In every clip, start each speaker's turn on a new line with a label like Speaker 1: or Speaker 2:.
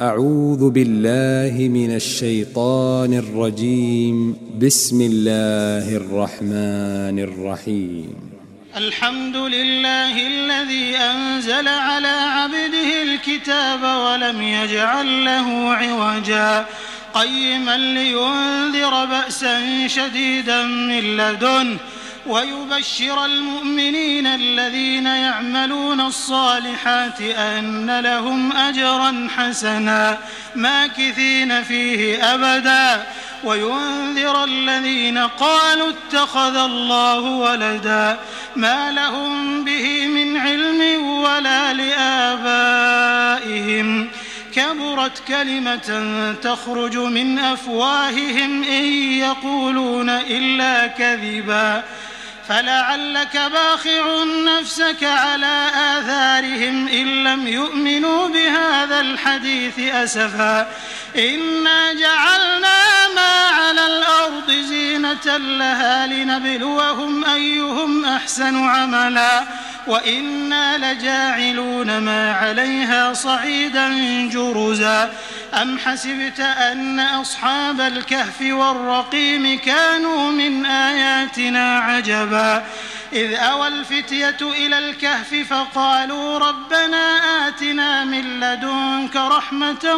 Speaker 1: أعوذ بالله من الشيطان الرجيم. بسم الله الرحمن الرحيم.
Speaker 2: الحمد لله الذي أنزل على عبده الكتاب ولم يجعل له عوجا قيما لينذر بأسا شديدا من لدنه ويبشر المؤمنين الذين يعملون الصالحات أن لهم أجرا حسنا ماكثين فيه أبدا وينذر الذين قالوا اتخذ الله ولدا ما لهم به من علم ولا لآبائهم كبرت كلمة تخرج من أفواههم إن يقولون إلا كذبا فلعلك باخع نفسك على آثارهم إن لم يؤمنوا بهذا الحديث أسفا إنا جعلنا ما على الأرض زينة لها لنبلوهم أيهم أحسن عملا وإنا لجاعلون ما عليها صعيدا جرزا أم حسبت أن أصحاب الكهف والرقيم كانوا من آياتنا عجبا إذ أوى الفتية إلى الكهف فقالوا ربنا آتنا من لدنك رحمة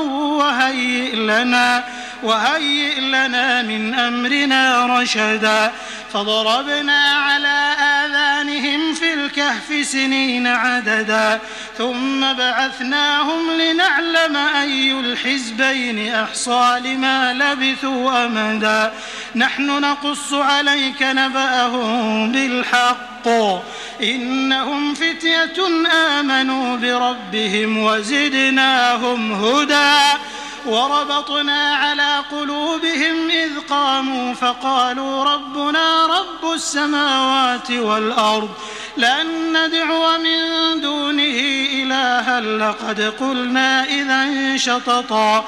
Speaker 2: وهيئ لنا من أمرنا رشدا فضربنا على آذانهم في الكهف سنين عددا ثم بعثناهم لنعلم أي الحزبين أحصى لما لبثوا أمدا نحن نقص عليك نبأهم بالحق إنهم فتية آمنوا بربهم وزدناهم هدى وربطنا على قلوبهم إذ قاموا فقالوا ربنا رب السماوات والأرض لن ندعو من دونه إلها لقد قلنا إذا شططا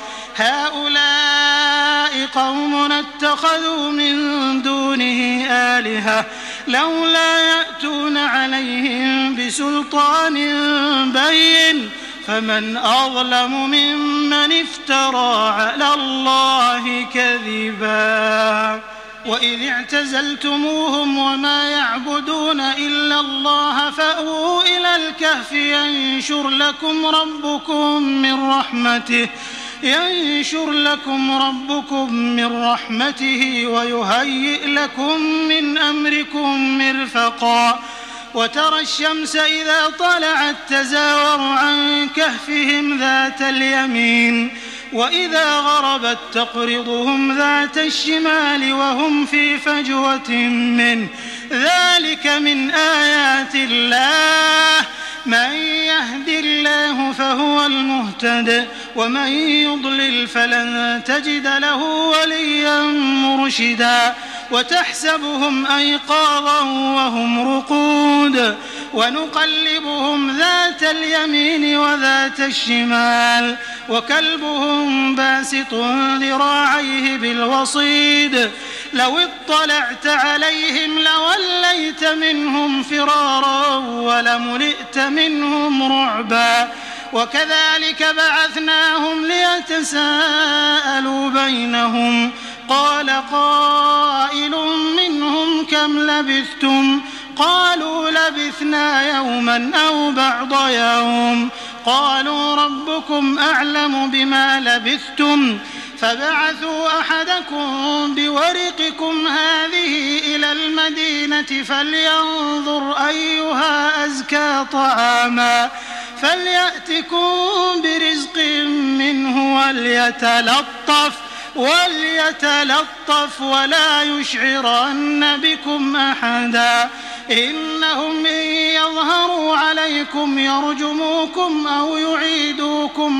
Speaker 2: هؤلاء قومنا اتخذوا من دونه آلهة لولا يأتون عليهم بسلطان بين فمن أظلم ممن افترى على الله كذبا وإذ اعتزلتموهم وما يعبدون إلا الله فأووا إلى الكهف ينشر لكم ربكم من رحمته ويهيئ لكم من أمركم مرفقا وترى الشمس إذا طلعت تزاور عن كهفهم ذات اليمين وإذا غربت تقرضهم ذات الشمال وهم في فجوة منه ذلك من آيات الله من يهد الله فهو المهتد ومن يضلل فلن تجد له وليا مرشدا وتحسبهم أيقاظا وهم رقود ونقلبهم ذات اليمين وذات الشمال وكلبهم باسط ذراعيه بالوصيد لو اطلعت عليهم لوليت منهم فرارا ولملئت منهم رعبا وكذلك بعثناهم ليتساءلوا بينهم قال قائل منهم كم لبثتم قالوا لبثنا يوما أو بعض يوم قالوا ربكم أعلم بما لبثتم فبعثوا أحدكم بورقكم هذه إلى المدينة فلينظر أيها أزكى طعاما فليأتكم برزق منه وليتلطف ولا يشعرن بكم أحدا إنهم إن يظهروا عليكم يرجموكم أو يعيدوكم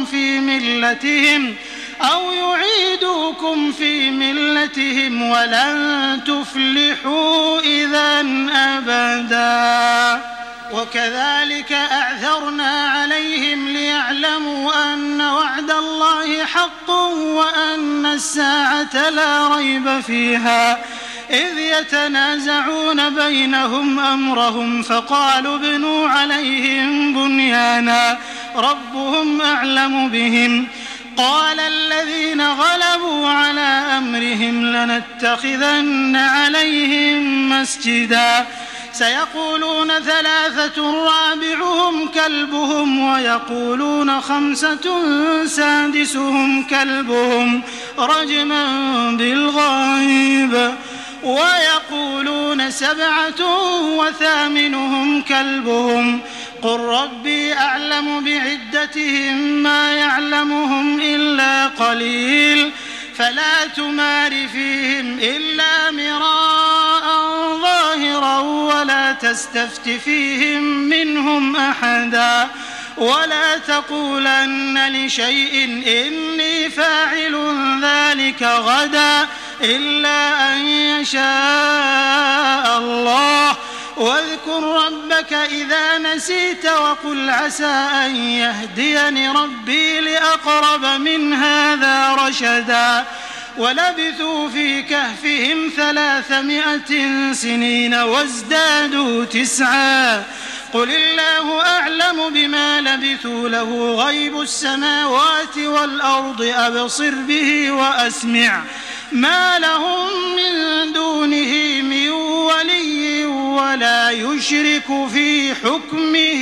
Speaker 2: في ملتهم ولن تفلحوا إذا أبدا وكذلك أعثرنا عليهم ليعلموا أن وعد الله حق وأن الساعة لا ريب فيها إذ يتنازعون بينهم أمرهم فقالوا ابنوا عليهم بنيانا ربهم أعلم بهم قال الذين غلبوا على أمرهم لنتخذن عليهم مسجدا سيقولون 3 رابعهم كلبهم ويقولون 5 سادسهم كلبهم رجما بالغيب ويقولون 7 وثامنهم كلبهم قل ربي أعلم بعدتهم ما يعلمهم إلا قليل فلا تمار فيهم إلا مراء ظاهرا ولا تستفت فيهم منهم أحدا ولا تقولن لشيء إني فاعل ذلك غدا إلا أن يشاء الله واذكر ربك إذا نسيت وقل عسى أن يهديني ربي لأقرب من هذا رشدا ولبثوا في كهفهم 300 سنين وازدادوا 9 قل الله أعلم بما لبثوا له غيب السماوات والأرض أبصر به وأسمع ما لهم من دونه من ولي ولا يشرك في حكمه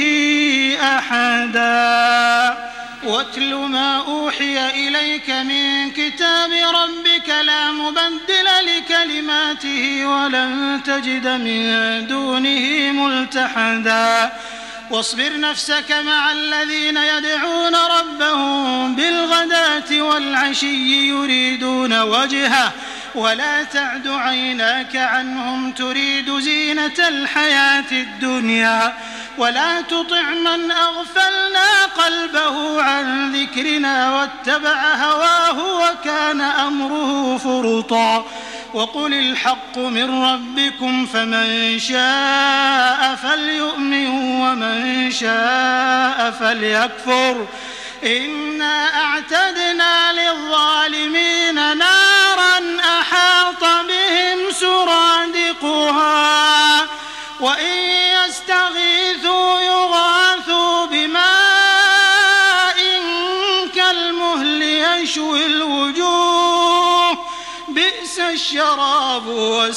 Speaker 2: أحدا واتل ما أوحي إليك من كتاب ربك لا مبدل لكلماته ولن تجد من دونه ملتحدا واصبر نفسك مع الذين يدعون ربهم بالغداة والعشي يريدون وجهه ولا تعد عيناك عنهم تريد زينة الحياة الدنيا ولا تطع من أغفلنا قلبه عن ذكرنا واتبع هواه وكان أمره فرطا وقل الحق من ربكم فمن شاء فليؤمن ومن شاء فليكفر إنا أعتدنا للظالمين نارا أحاط بهم سرادقها وإن يستغيثوا يغاثوا بماء كالمهل يشوي الوجوه بئس الشراب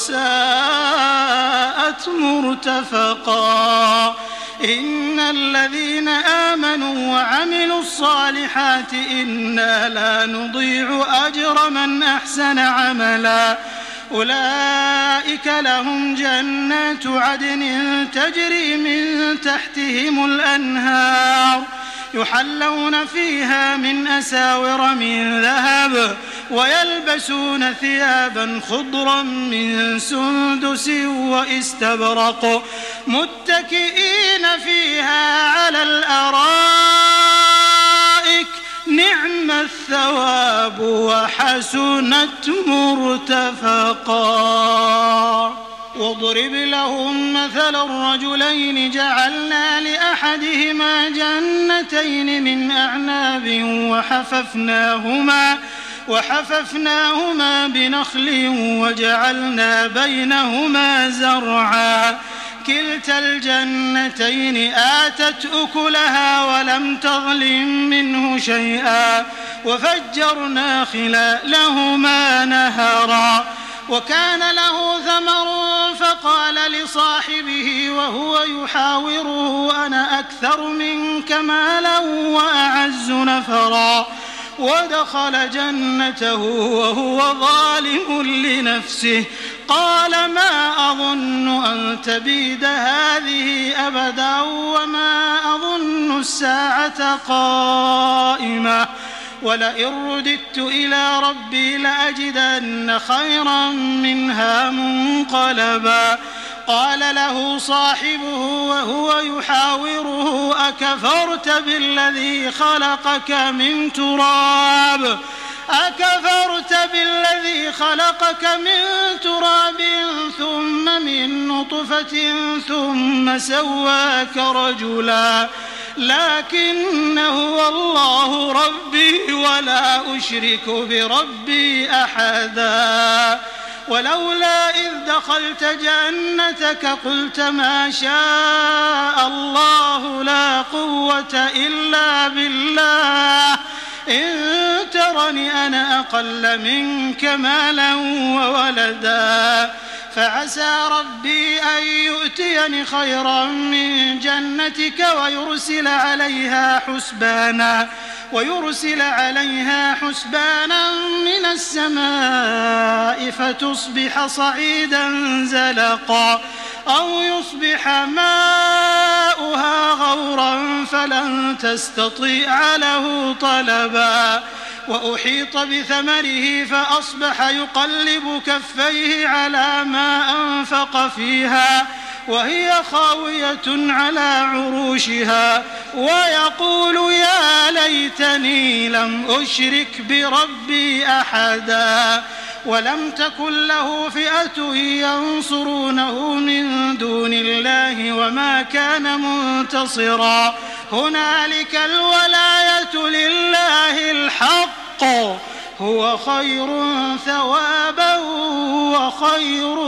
Speaker 2: وساءت مرتفقا إن الذين آمنوا وعملوا الصالحات إنا لا نضيع أجر من أحسن عملا أولئك لهم جنات عدن تجري من تحتهم الأنهار يحلون فيها من أساور من ذهب ويلبسون ثيابا خضرا من سندس واستبرق متكئين فيها على الأرائك نعم الثواب وحسنت مرتفقا واضرب لهم مثل الرجلين جعلنا لأحدهما جنتين من أعناب وحففناهما بنخل وجعلنا بينهما زرعا كلتا الجنتين آتت أكلها ولم تظلم منه شيئا وفجرنا خلالهما نهرا وكان له ثمر فقال لصاحبه وهو يحاوره أنا أكثر منك مالا وأعز نفرا ودخل جنته وهو ظالم لنفسه قال ما أظن أن تبيد هذه أبدا وما أظن الساعة قائمة ولئن رددت إلى ربي لأجدن خيرا منها منقلبا قال له صاحبه وهو يحاوره أكفرت بالذي خلقك من تراب ثم من نطفة ثم سواك رجلا لكن هو الله ربي ولا أشرك بربي أحدا ولولا إذ دخلت جنتك قلت ما شاء الله لا قوة إلا بالله إن ترني أنا أقل منك مالا وولدا فعسى ربي أن يؤتيني خيرا من جنتك ويرسل عليها حسبانا من السماء فتصبح صعيدا زلقا أو يصبح ماؤها غورا فلن تستطيع له طلبا وأحيط بثمره فأصبح يقلب كفيه على ما أنفق فيها وهي خاوية على عروشها ويقول يا ليتني لم أشرك بربي أحدا ولم تكن له فئة ينصرونه من دون الله وما كان منتصرا هنالك الولاية لله الحق هو خير ثوابا وخير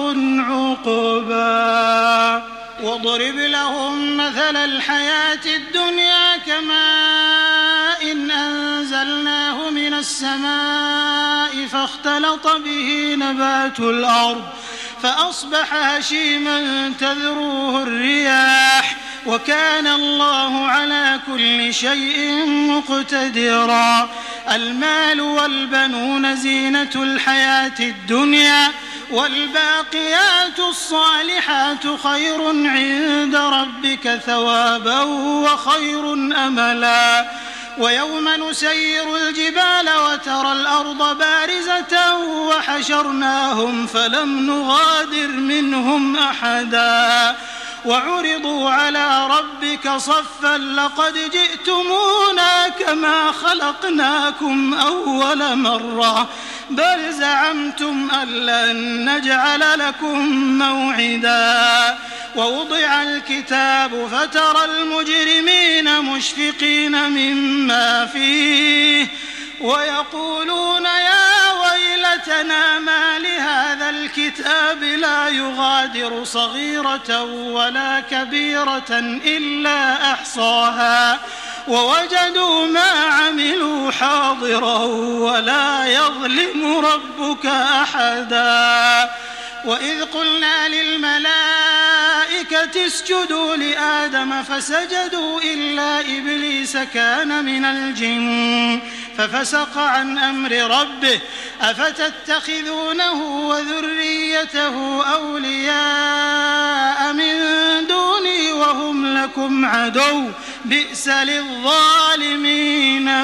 Speaker 2: عقبا واضرب لهم مثل الحياة الدنيا كماء إن أنزلناه من السماء فاختلط به نبات الأرض فأصبح هشيما تذروه الرياح وكان الله على كل شيء مقتدرا المال والبنون زينة الحياة الدنيا والباقيات الصالحات خير عند ربك ثوابا وخير أملا ويوم نسير الجبال وترى الأرض بارزة وحشرناهم فلم نغادر منهم أحدا وعرضوا على ربك صفا لقد جئتمونا كما خلقناكم أول مرة بل زعمتم أن لن نجعل لكم موعدا ووضع الكتاب فترى المجرمين مشفقين مما فيه ويقولون يا ويلتنا ما لهذا الكتاب لا يغادر صغيرة ولا كبيرة إلا أحصاها ووجدوا ما عملوا حاضرا ولا يظلم ربك أحدا وإذ قلنا للملائكة اسجدوا لآدم فسجدوا إلا إبليس كان من الجن ففسق عن أمر ربه أفتتخذونه وذريته أولياء من دوني وهم لكم عدو بئس للظالمين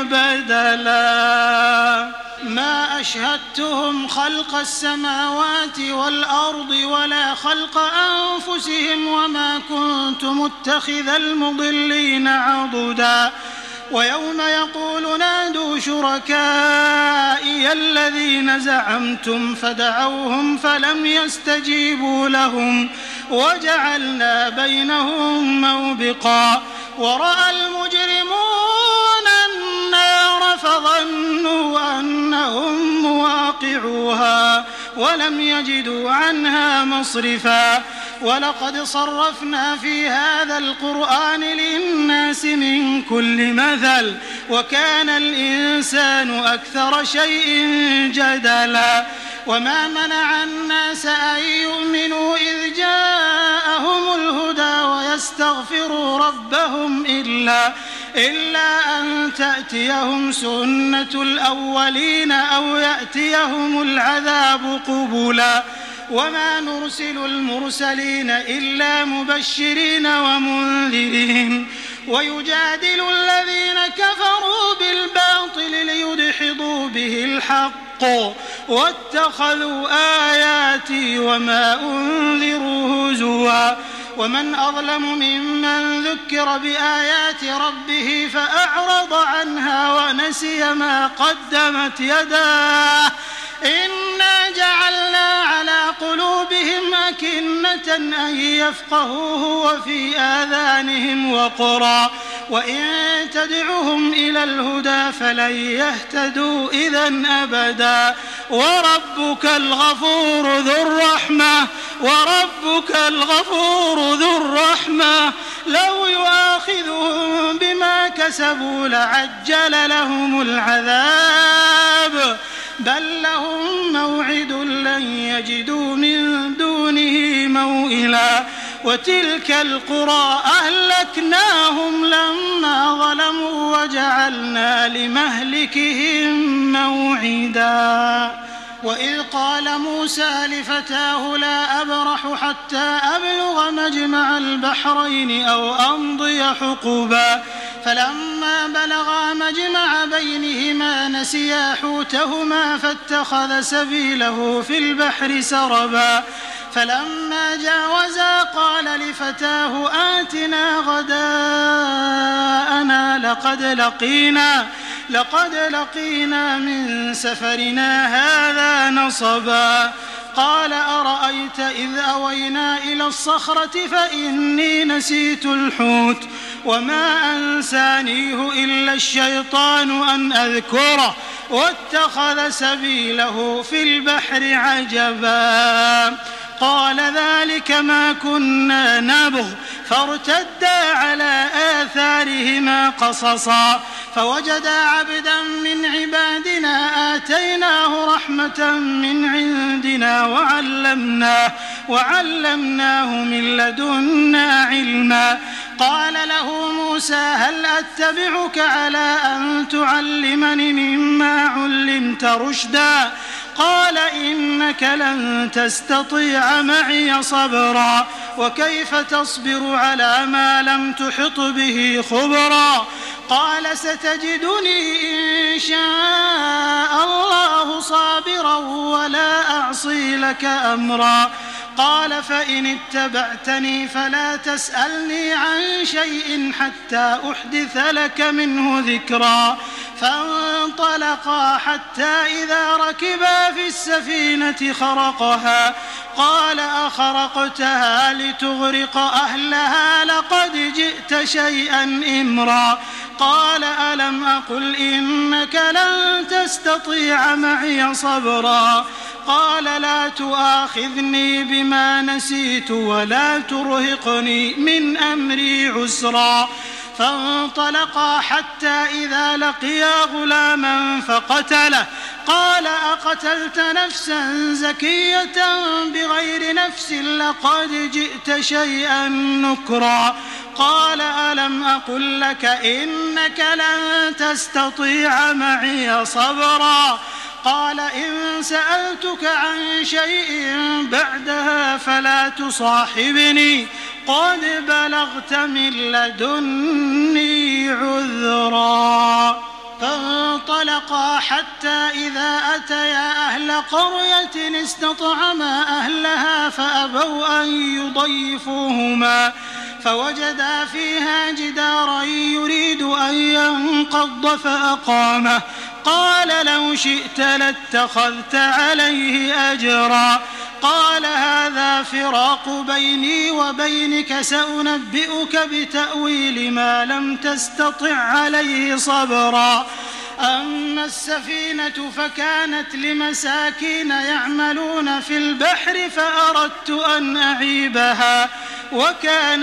Speaker 2: بدلا ما أشهدتهم خلق السماوات والأرض ولا خلق أنفسهم وما كنت متخذ المضلين عضدا ويوم يقول نادوا شركائي الذين زعمتم فدعوهم فلم يستجيبوا لهم وجعلنا بينهم موبقا ورأى المجرمون النار فظنوا أنهم مواقعوها ولم يجدوا عنها مصرفا ولقد صرفنا في هذا القرآن للناس من كل مثل وكان الإنسان أكثر شيء جدلا وما منع الناس أن يؤمنوا إذ جاءهم الهدى ويستغفروا ربهم إلا أن تأتيهم سنة الأولين أو يأتيهم العذاب قبلا وما نرسل المرسلين إلا مبشرين ومنذرين ويجادل الذين كفروا بالباطل ليدحضوا به الحق واتخذوا آياتي وما أنذروا هزوا ومن أظلم ممن ذكر بآيات ربه فأعرض عنها ونسي ما قدمت يداه إنا جعلنا على قلوبهم أكنة أن يفقهوه وفي آذانهم وقرا وإن تدعهم إلى الهدى فلن يهتدوا إذن أبدا وربك الغفور ذو الرحمة لو يؤاخذ يؤاخذهم بما كسبوا لعجل لهم العذاب بل لهم موعد لن يجدوا من دونه موئلا وتلك القرى أهلكناهم لما ظلموا وجعلنا لمهلكهم موعدا وإذ قال موسى لفتاه لا أبرح حتى أبلغ مجمع البحرين أو أمضي حقبا فلما بلغا مجمع بينهما نسيا حوتهما فاتخذ سبيله في البحر سربا فلما جاوزا قال لفتاه آتنا غداءنا لقد لقينا من سفرنا هذا نصبا قال أرأيت إذ أوينا إلى الصخرة فإني نسيت الحوت وما أنسانيه إلا الشيطان أن أذكره واتخذ سبيله في البحر عجبا قال ذلك ما كنا نبغ فارتدا على آثارهما قصصا فوجدا عبدا من عبادنا آتيناه رحمة من عندنا وعلمناه من لدنا علما قال له موسى هل أتبعك على أن تعلمني مما علمت رشدا قال إنك لن تستطيع معي صبرا وكيف تصبر على ما لم تحط به خبرا قال ستجدني إن شاء الله صابرا ولا أعصي لك أمرا قال فإن اتبعتني فلا تسألني عن شيء حتى أحدث لك منه ذكرا فانطلقا حتى إذا ركبا في السفينة خرقها قال أخرقتها لتغرق أهلها لقد جئت شيئا إمرا قال ألم أقل إنك لن تستطيع معي صبرا قال لا تؤاخذني بما نسيت ولا ترهقني من أمري عسرا فانطلقا حتى إذا لقيا غلاما فقتله قال أقتلت نفسا زكية بغير نفس لقد جئت شيئا نكرا قال ألم أقل لك إنك لن تستطيع معي صبرا قال إن سألتك عن شيء بعدها فلا تصاحبني قد بلغت من لدني عذرا فانطلقا حتى إذا أتيا أهل قرية استطعما أهلها فأبوا أن يضيفوهما فوجدا فيها جدارا يريد أن ينقض فأقامه قال لو شئت لاتخذت عليه أجرا قال هذا فراق بيني وبينك سأنبئك بتأويل ما لم تستطع عليه صبرا أما السفينة فكانت لمساكين يعملون في البحر فأردت أن أعيبها وكان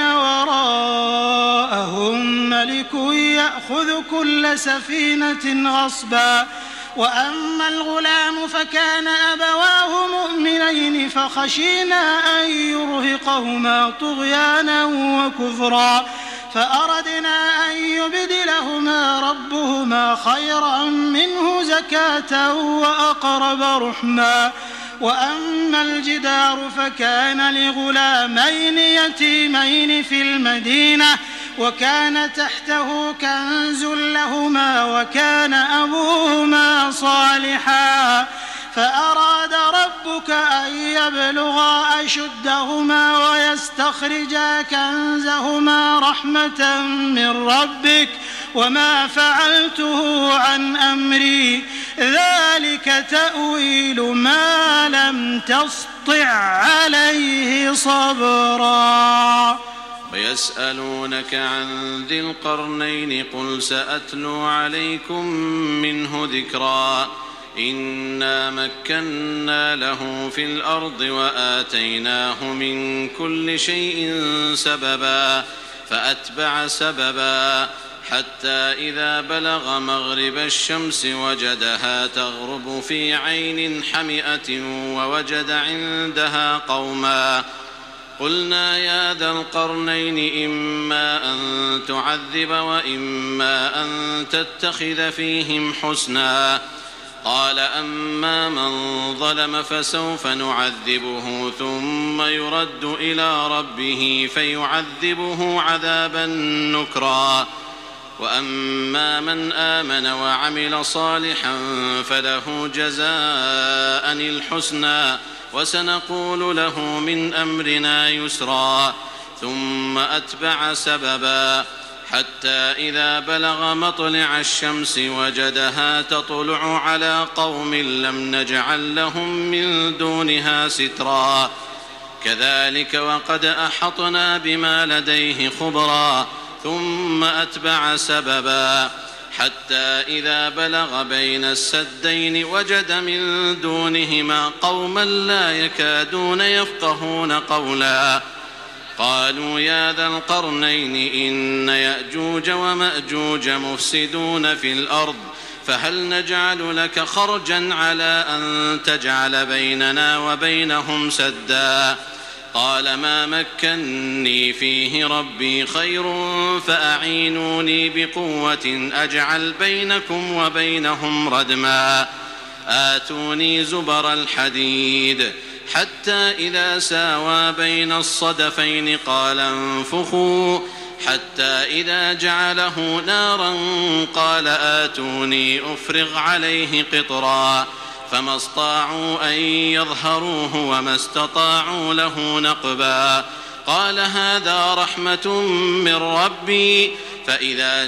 Speaker 2: وراءهم ملك يأخذ كل سفينة غصبا وأما الغلام فكان أبواه مؤمنين فخشينا أن يرهقهما طغيانا وكفرا فأردنا أن يبدلهما ربهما خيرا منه زكاة وأقرب رحما وأما الجدار فكان لغلامين يتيمين في المدينة وكان تحته كنز لهما وكان أبوهما صالحا فأراد ربك أن يبلغا أشدهما ويستخرجا كنزهما رحمة من ربك وما فعلته عن أمري ذلك تأويل ما لم تسطع عليه صبرا
Speaker 3: ويسألونك عن ذي القرنين قل سأتلو عليكم منه ذكرا إنا مكنا له في الأرض وآتيناه من كل شيء سببا فأتبع سببا حتى إذا بلغ مغرب الشمس وجدها تغرب في عين حمئة ووجد عندها قوما قلنا يا ذا القرنين إما أن تعذب وإما أن تتخذ فيهم حسنا قال أما من ظلم فسوف نعذبه ثم يرد إلى ربه فيعذبه عذابا نكرا وأما من آمن وعمل صالحا فله جزاء الحسنى وسنقول له من أمرنا يسرا ثم أتبع سببا حتى إذا بلغ مطلع الشمس وجدها تطلع على قوم لم نجعل لهم من دونها سترا كذلك وقد أحطنا بما لديه خبرا ثم أتبع سببا حتى إذا بلغ بين السدين وجد من دونهما قوما لا يكادون يفقهون قولا قالوا يا ذا القرنين إن يأجوج ومأجوج مفسدون في الأرض فهل نجعل لك خرجا على أن تجعل بيننا وبينهم سدا قال ما مكني فيه ربي خير فأعينوني بقوة أجعل بينكم وبينهم ردما آتوني زبر الحديد حتى إذا ساوى بين الصدفين قال انفخوا حتى إذا جعله نارا قال آتوني أفرغ عليه قطرا فما استطاعوا أن يظهروه وما استطاعوا له نقبا قال هذا رحمة من ربي فإذا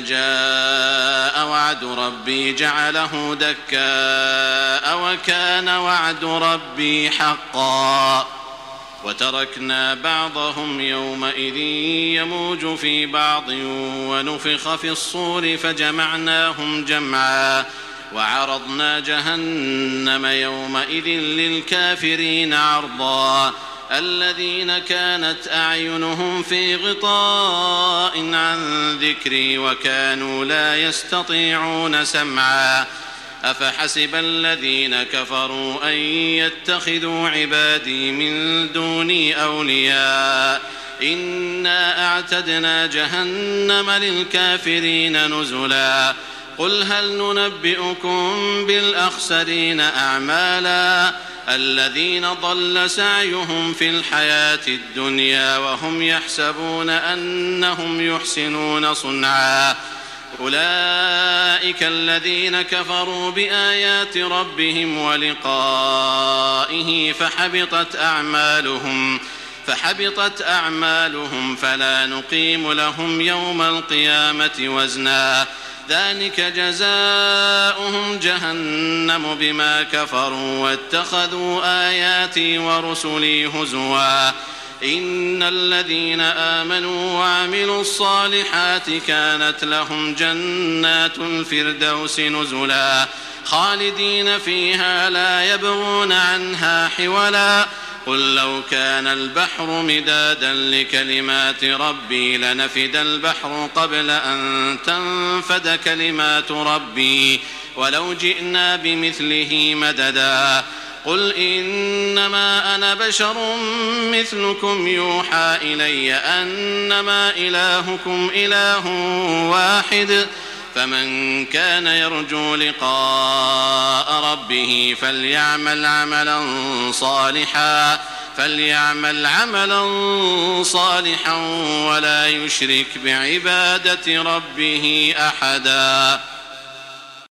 Speaker 3: جاء وعد ربي جعله دكاء وكان وعد ربي حقا وتركنا بعضهم يومئذ يموج في بعض ونفخ في الصور فجمعناهم جمعا وعرضنا جهنم يومئذ للكافرين عرضا الذين كانت أعينهم في غطاء عن ذكري وكانوا لا يستطيعون سمعا أفحسب الذين كفروا أن يتخذوا عبادي من دوني أولياء إنا أعتدنا جهنم للكافرين نزلا قل هل ننبئكم بالأخسرين أعمالا الذين ضل سعيهم في الحياة الدنيا وهم يحسبون أنهم يحسنون صنعا أولئك الذين كفروا بآيات ربهم ولقائه فحبطت أعمالهم فلا نقيم لهم يوم القيامة وزنا ذلك جزاؤهم جهنم بما كفروا واتخذوا آياتي ورسلي هزوا إن الذين آمنوا وعملوا الصالحات كانت لهم جنات الفردوس نزلا خالدين فيها لا يبغون عنها حولا قل لو كان البحر مدادا لكلمات ربي لنفد البحر قبل أن تنفد كلمات ربي ولو جئنا بمثله مددا قل إنما أنا بشر مثلكم يوحى إلي أنما إلهكم إله واحد فمن كان يرجو لقاء ربه فليعمل عملا صالحا ولا يشرك بعبادة ربه أحدا